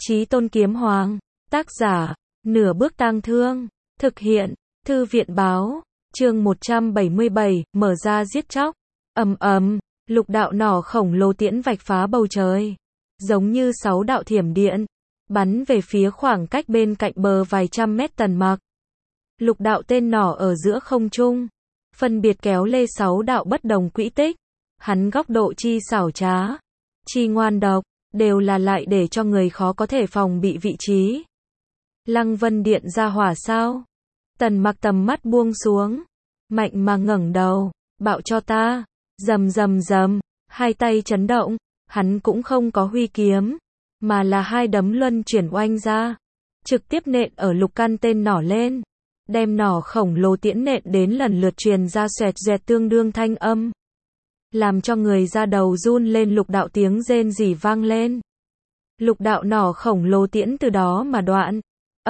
Chí Tôn Kiếm Hoàng, tác giả, Nửa Bước Tang Thương, thực hiện, Thư viện Báo, chương 177, mở ra giết chóc, lục đạo nỏ khổng lồ tiễn vạch phá bầu trời, giống như 6 đạo thiểm điện, bắn về phía khoảng cách bên cạnh bờ vài trăm mét Tần Mặc. Lục đạo tên nỏ ở giữa không trung, phân biệt kéo lê 6 đạo bất đồng quỹ tích, hắn góc độ chi xảo trá, chi ngoan độc, đều là lại để cho người khó có thể phòng bị vị trí. Lăng Vân Điện ra hỏa sao? Tần Mặc tầm mắt buông xuống, mạnh mà ngẩng đầu, bạo cho ta, rầm rầm rầm, hai tay chấn động, hắn cũng không có huy kiếm, mà là hai đấm luân chuyển oanh ra, trực tiếp nện ở lục căn tên nỏ lên, đem nỏ khổng lồ tiễn nện đến lần lượt truyền ra xoẹt xoẹt tương đương thanh âm, làm cho người da đầu run lên. Lục đạo tiếng rên rỉ vang lên, lục đạo nỏ khổng lồ tiễn từ đó mà đoạn,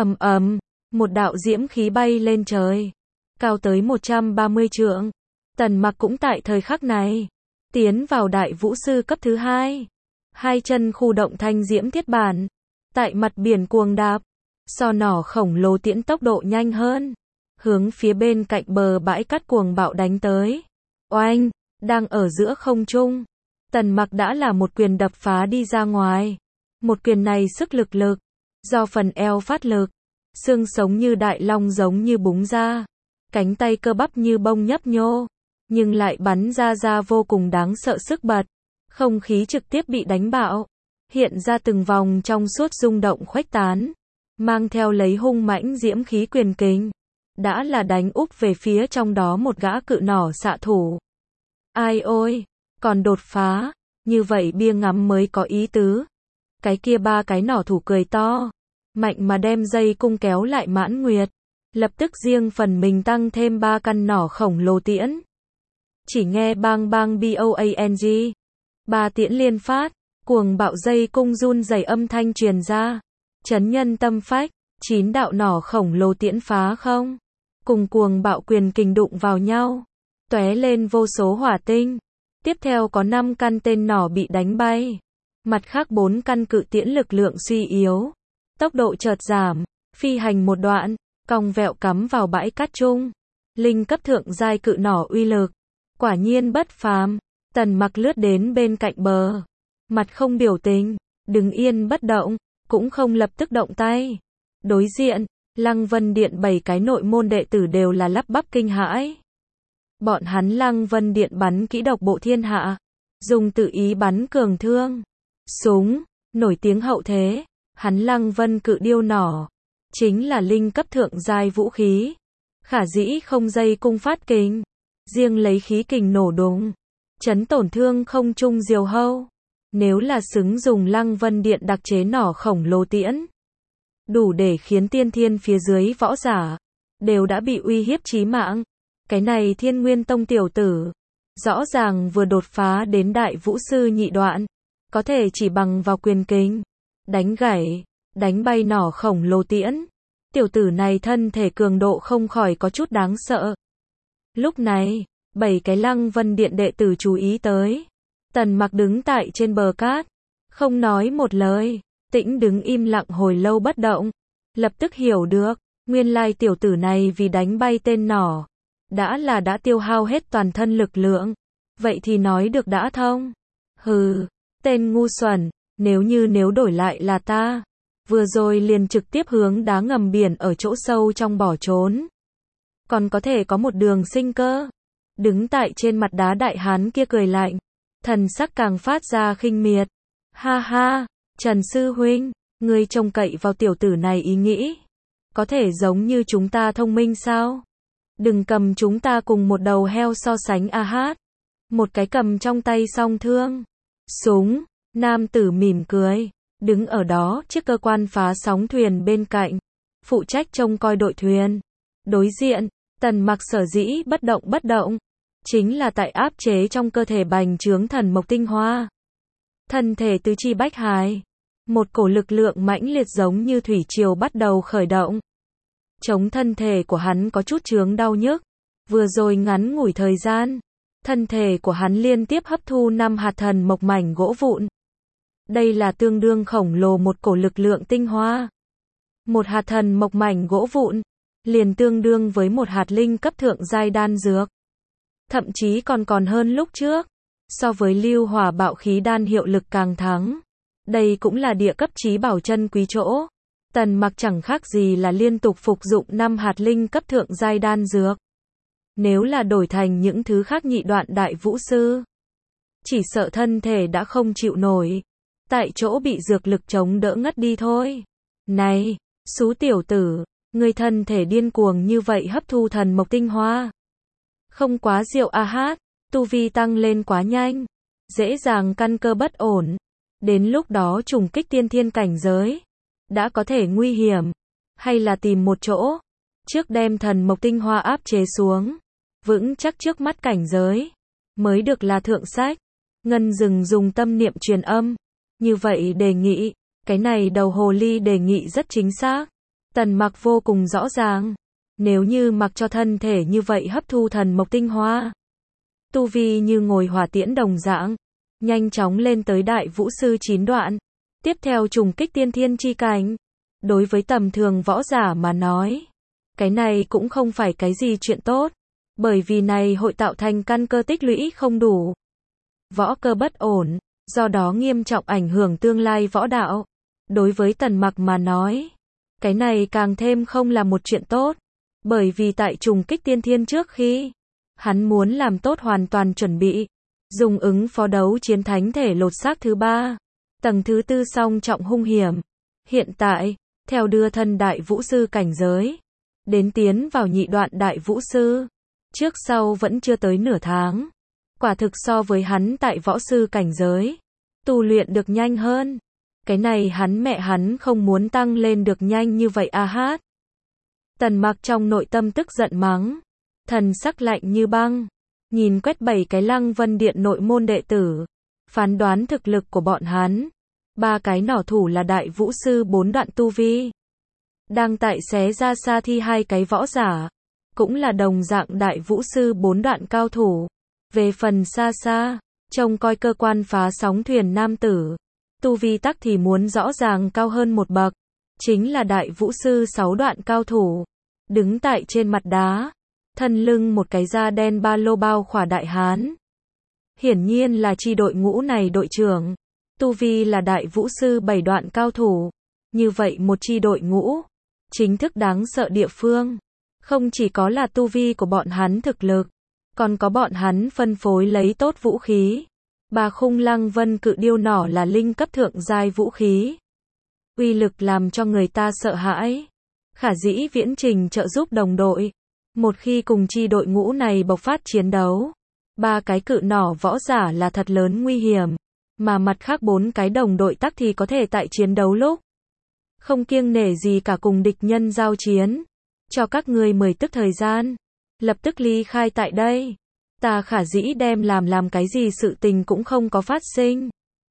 một đạo diễm khí bay lên trời, cao tới 130 trượng. Tần Mặc cũng tại thời khắc này tiến vào đại vũ sư cấp thứ 2, hai chân khu động thanh diễm thiết bản, tại mặt biển cuồng đạp, so nỏ khổng lồ tiễn tốc độ nhanh hơn, hướng phía bên cạnh bờ bãi cát cuồng bạo đánh tới. Oanh, đang ở giữa không trung, Tần Mặc đã là một quyền đập phá đi ra ngoài. Một quyền này sức lực do phần eo phát lực, xương sống như đại long giống như búng ra, cánh tay cơ bắp như bông nhấp nhô, nhưng lại bắn ra vô cùng đáng sợ sức bật. Không khí trực tiếp bị đánh bạo, hiện ra từng vòng trong suốt rung động khuếch tán, mang theo lấy hung mãnh diễm khí quyền kình, đã là đánh úp về phía trong đó một gã cự nỏ xạ thủ. Ai ôi, còn đột phá, như vậy bia ngắm mới có ý tứ. Cái kia ba cái nỏ thủ cười to, mạnh mà đem dây cung kéo lại Mãn Nguyệt, lập tức riêng phần mình tăng thêm 3 căn nỏ khổng lồ tiễn. Chỉ nghe bang bang boang, 3 tiễn liên phát, cuồng bạo dây cung run rẩy âm thanh truyền ra, chấn nhân tâm phách. 9 đạo nỏ khổng lồ tiễn phá không, cùng cuồng bạo quyền kình đụng vào nhau, tóe lên vô số hỏa tinh. Tiếp theo có 5 căn tên nỏ bị đánh bay, mặt khác 4 căn cự tiễn lực lượng suy yếu, tốc độ chợt giảm, phi hành một đoạn, cong vẹo cắm vào bãi cát trung. Linh cấp thượng giai cự nỏ uy lực, quả nhiên bất phàm. Tần Mặc lướt đến bên cạnh bờ, mặt không biểu tình, đứng yên bất động, cũng không lập tức động tay. Đối diện, Lăng Vân Điện 7 cái nội môn đệ tử đều là lắp bắp kinh hãi. Bọn hắn Lăng Vân Điện bắn kỹ độc bộ thiên hạ, dùng tự ý bắn cường thương, súng, nổi tiếng hậu thế. Hắn Lăng Vân cự điêu nỏ, chính là linh cấp thượng giai vũ khí, khả dĩ không dây cung phát kình, riêng lấy khí kình nổ đùng, chấn tổn thương không trung diều hâu. Nếu là xứng dùng Lăng Vân Điện đặc chế nỏ khổng lồ tiễn, đủ để khiến tiên thiên phía dưới võ giả đều đã bị uy hiếp chí mạng. Cái này Thiên Nguyên Tông tiểu tử, rõ ràng vừa đột phá đến đại vũ sư nhị đoạn, có thể chỉ bằng vào quyền kình đánh gãy, đánh bay nỏ khổng lồ tiễn. Tiểu tử này thân thể cường độ không khỏi có chút đáng sợ. Lúc này, 7 cái Lăng Vân Điện đệ tử chú ý tới. Tần Mặc đứng tại trên bờ cát, không nói một lời, tĩnh đứng im lặng hồi lâu bất động. Lập tức hiểu được, nguyên lai tiểu tử này vì đánh bay tên nỏ, đã tiêu hao hết toàn thân lực lượng. Vậy thì nói được đã thông. Hừ, tên ngu xuẩn, nếu đổi lại là ta, vừa rồi liền trực tiếp hướng đá ngầm biển ở chỗ sâu trong bỏ trốn, còn có thể có một đường sinh cơ. Đứng tại trên mặt đá đại hán kia cười lạnh, thần sắc càng phát ra khinh miệt. Ha ha, Trần sư huynh, ngươi trông cậy vào tiểu tử này ý nghĩ, có thể giống như chúng ta thông minh sao? Đừng cầm chúng ta cùng một đầu heo so sánh a hát. Một cái cầm trong tay song thương, súng, nam tử mỉm cười, đứng ở đó chiếc cơ quan phá sóng thuyền bên cạnh, phụ trách trông coi đội thuyền. Đối diện, Tần Mặc sở dĩ bất động, chính là tại áp chế trong cơ thể bành trướng thần mộc tinh hoa. Thân thể tứ chi bách hài, một cổ lực lượng mãnh liệt giống như thủy triều bắt đầu khởi động. Chống thân thể của hắn có chút chướng đau nhức. Vừa rồi ngắn ngủi thời gian, thân thể của hắn liên tiếp hấp thu 5 hạt thần mộc mảnh gỗ vụn. Đây là tương đương khổng lồ một cổ lực lượng tinh hoa. Một hạt thần mộc mảnh gỗ vụn, liền tương đương với một hạt linh cấp thượng giai đan dược. Thậm chí còn hơn lúc trước. So với lưu hỏa bạo khí đan hiệu lực càng thắng. Đây cũng là địa cấp chí bảo chân quý chỗ. Tần Mặc chẳng khác gì là liên tục phục dụng 5 hạt linh cấp thượng giai đan dược. Nếu là đổi thành những thứ khác nhị đoạn đại vũ sư, chỉ sợ thân thể đã không chịu nổi. Tại chỗ bị dược lực chống đỡ ngất đi thôi. Này, xú tiểu tử, ngươi thân thể điên cuồng như vậy hấp thu thần mộc tinh hoa. Không quá diệu a hát, tu vi tăng lên quá nhanh, dễ dàng căn cơ bất ổn. Đến lúc đó trùng kích tiên thiên cảnh giới, đã có thể nguy hiểm. Hay là tìm một chỗ, trước đem thần mộc tinh hoa áp chế xuống, vững chắc trước mắt cảnh giới, mới được là thượng sách. Ngân Dừng dùng tâm niệm truyền âm, như vậy đề nghị, cái này đầu hồ ly đề nghị rất chính xác. Tần Mặc vô cùng rõ ràng, nếu như mặc cho thân thể như vậy hấp thu thần mộc tinh hoa, tu vi như ngồi hỏa tiễn đồng dạng, nhanh chóng lên tới đại vũ sư 9 đoạn, tiếp theo trùng kích tiên thiên chi cảnh. Đối với tầm thường võ giả mà nói, cái này cũng không phải cái gì chuyện tốt, bởi vì này hội tạo thành căn cơ tích lũy không đủ, võ cơ bất ổn, do đó nghiêm trọng ảnh hưởng tương lai võ đạo. Đối với Tần Mặc mà nói, cái này càng thêm không là một chuyện tốt, bởi vì tại trùng kích tiên thiên trước khi, hắn muốn làm tốt hoàn toàn chuẩn bị, dùng ứng phó đấu chiến thánh thể lột xác thứ 3, tầng thứ 4 song trọng hung hiểm. Hiện tại, theo đưa thân đại vũ sư cảnh giới, đến tiến vào nhị đoạn đại vũ sư, trước sau vẫn chưa tới nửa tháng. Quả thực so với hắn tại võ sư cảnh giới, tu luyện được nhanh hơn. Cái này hắn mẹ hắn không muốn tăng lên được nhanh như vậy a hát. Tần Mặc trong nội tâm tức giận mắng, thần sắc lạnh như băng, nhìn quét 7 cái Lăng Vân Điện nội môn đệ tử, phán đoán thực lực của bọn hắn. 3 cái nỏ thủ là đại vũ sư 4 đoạn tu vi, đang tại xé ra xa thi 2 cái võ giả, cũng là đồng dạng đại vũ sư 4 đoạn cao thủ. Về phần xa xa, trông coi cơ quan phá sóng thuyền nam tử, tu vi tắc thì muốn rõ ràng cao hơn một bậc, chính là đại vũ sư 6 đoạn cao thủ, đứng tại trên mặt đá, thân lưng một cái da đen ba lô bao khỏa đại hán. Hiển nhiên là chi đội ngũ này đội trưởng, tu vi là đại vũ sư 7 đoạn cao thủ. Như vậy một chi đội ngũ, chính thức đáng sợ địa phương, không chỉ có là tu vi của bọn hắn thực lực, còn có bọn hắn phân phối lấy tốt vũ khí. 3 khung Lăng Vân cự điêu nỏ là linh cấp thượng giai vũ khí, uy lực làm cho người ta sợ hãi. Khả dĩ viễn trình trợ giúp đồng đội, một khi cùng chi đội ngũ này bộc phát chiến đấu, 3 cái cự nỏ võ giả là thật lớn nguy hiểm, mà mặt khác 4 cái đồng đội tắc thì có thể tại chiến đấu lúc không kiêng nể gì cả cùng địch nhân giao chiến. Cho các ngươi 10 tức thời gian, lập tức ly khai tại đây. Ta khả dĩ đem làm cái gì sự tình cũng không có phát sinh.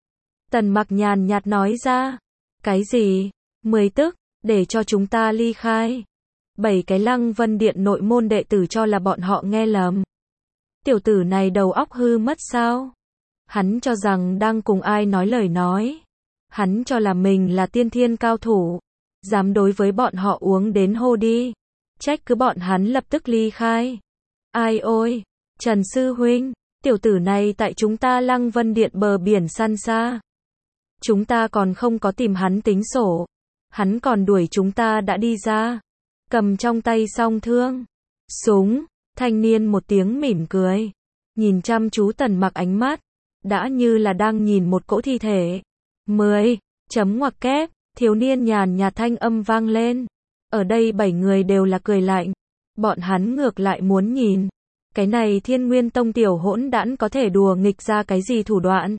Tần Mặc nhàn nhạt nói ra. Cái gì? 10 tức, để cho chúng ta ly khai. 7 cái Lăng Vân Điện nội môn đệ tử cho là bọn họ nghe lầm. Tiểu tử này đầu óc hư mất sao? Hắn cho rằng đang cùng ai nói lời nói. Hắn cho là mình là tiên thiên cao thủ, dám đối với bọn họ uống đến hô đi. Trách cứ bọn hắn lập tức ly khai. Ai ôi, Trần Sư Huynh, tiểu tử này tại chúng ta Lăng Vân Điện bờ biển săn xa. Chúng ta còn không có tìm hắn tính sổ. Hắn còn đuổi chúng ta đã đi ra. Cầm trong tay song thương, súng, thanh niên một tiếng mỉm cười. Nhìn chăm chú Tần Mặc ánh mắt, đã như là đang nhìn một cỗ thi thể. 10, chấm ngoặc kép, thiếu niên nhàn nhạt thanh âm vang lên. Ở đây 7 người đều là cười lạnh. Bọn hắn ngược lại muốn nhìn. Cái này Thiên Nguyên Tông tiểu hỗn đản có thể đùa nghịch ra cái gì thủ đoạn.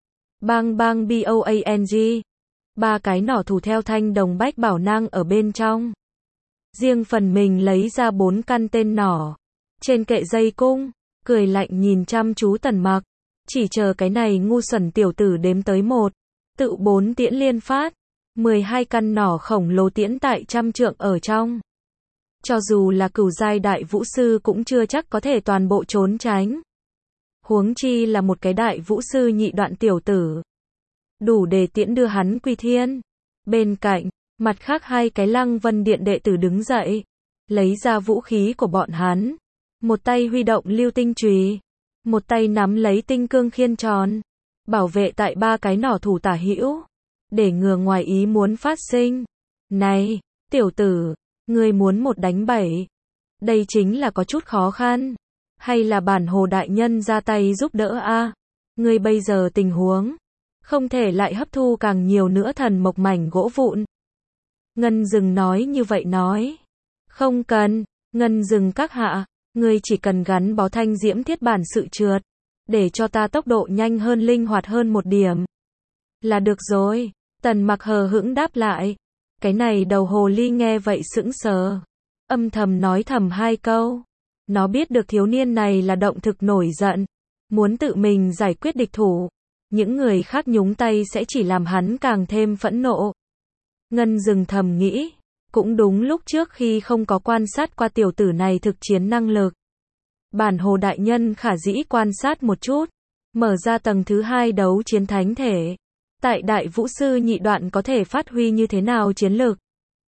Bang bang boang. 3 cái nỏ thủ theo thanh đồng bách bảo nang ở bên trong. Riêng phần mình lấy ra 4 căn tên nỏ. Trên kệ dây cung, cười lạnh nhìn chăm chú Tần Mặc. Chỉ chờ cái này ngu xuẩn tiểu tử đếm tới 1. Tự 4 tiễn liên phát. 12 căn nỏ khổng lồ tiễn tại trăm trượng ở trong. Cho dù là cửu giai đại vũ sư cũng chưa chắc có thể toàn bộ trốn tránh. Huống chi là một cái đại vũ sư nhị đoạn tiểu tử. đủ để tiễn đưa hắn quy thiên. Bên cạnh, mặt khác hai cái Lăng Vân Điện đệ tử đứng dậy, lấy ra vũ khí của bọn hắn. Một tay huy động lưu tinh chùy, một tay nắm lấy tinh cương khiên tròn, bảo vệ tại ba cái nỏ thủ tả hữu, để ngừa ngoài ý muốn phát sinh. Này, tiểu tử, ngươi muốn một đánh bảy. Đây chính là có chút khó khăn. Hay là bản hồ đại nhân ra tay giúp đỡ a? Ngươi bây giờ tình huống, không thể lại hấp thu càng nhiều nữa thần mộc mảnh gỗ vụn. Ngân Dừng nói như vậy nói. Không cần, Ngân Dừng các hạ, ngươi chỉ cần gắn bó thanh diễm thiết bản sự trượt, để cho ta tốc độ nhanh hơn linh hoạt hơn một điểm. Là được rồi, Tần Mặc hờ hững đáp lại. Cái này đầu hồ ly nghe vậy sững sờ, âm thầm nói thầm hai câu. Nó biết được thiếu niên này là động thực nổi giận, muốn tự mình giải quyết địch thủ. Những người khác nhúng tay sẽ chỉ làm hắn càng thêm phẫn nộ. Ngân Dừng thầm nghĩ, cũng đúng lúc trước khi không có quan sát qua tiểu tử này thực chiến năng lực. Bản hồ đại nhân khả dĩ quan sát một chút, mở ra tầng thứ 2 đấu chiến thánh thể. Tại đại vũ sư nhị đoạn có thể phát huy như thế nào chiến lực?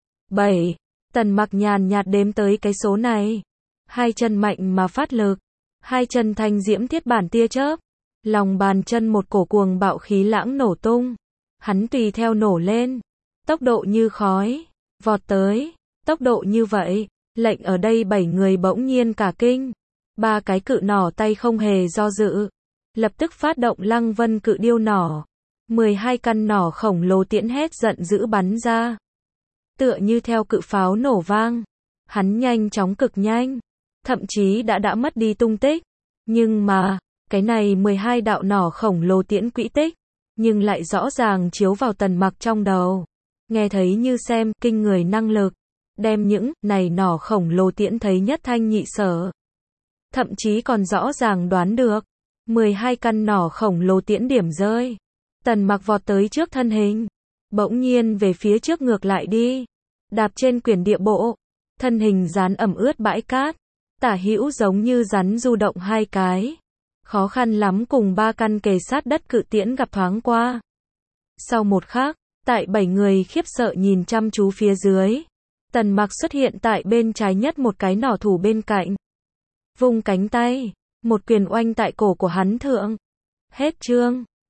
7. Tần Mặc nhàn nhạt đếm tới cái số này. Hai chân mạnh mà phát lực. Hai chân thanh diễm thiết bản tia chớp. Lòng bàn chân một cổ cuồng bạo khí lãng nổ tung. Hắn tùy theo nổ lên. Tốc độ như khói. Vọt tới. Tốc độ như vậy. Lệnh ở đây 7 người bỗng nhiên cả kinh. Ba cái cự nỏ tay không hề do dự. Lập tức phát động Lăng Vân cự điêu nỏ. 12 căn nỏ khổng lồ tiễn hét giận dữ bắn ra. Tựa như theo cự pháo nổ vang. Hắn nhanh chóng cực nhanh. Thậm chí đã mất đi tung tích. Nhưng mà, cái này 12 đạo nỏ khổng lồ tiễn quỹ tích. Nhưng lại rõ ràng chiếu vào Tần Mặc trong đầu. Nghe thấy như xem, kinh người năng lực. Đem những này nỏ khổng lồ tiễn thấy nhất thanh nhị sở. Thậm chí còn rõ ràng đoán được. 12 căn nỏ khổng lồ tiễn điểm rơi. Tần Mặc vọt tới trước thân hình. Bỗng nhiên về phía trước ngược lại đi. Đạp trên quyển địa bộ. Thân hình dán ẩm ướt bãi cát. Tả hữu giống như rắn du động hai cái. Khó khăn lắm cùng ba căn kề sát đất cự tiễn gặp thoáng qua. Sau một khắc, tại 7 người khiếp sợ nhìn chăm chú phía dưới. Tần Mặc xuất hiện tại bên trái nhất một cái nỏ thủ bên cạnh. Vung cánh tay. Một quyền oanh tại cổ của hắn thượng. Hết chương.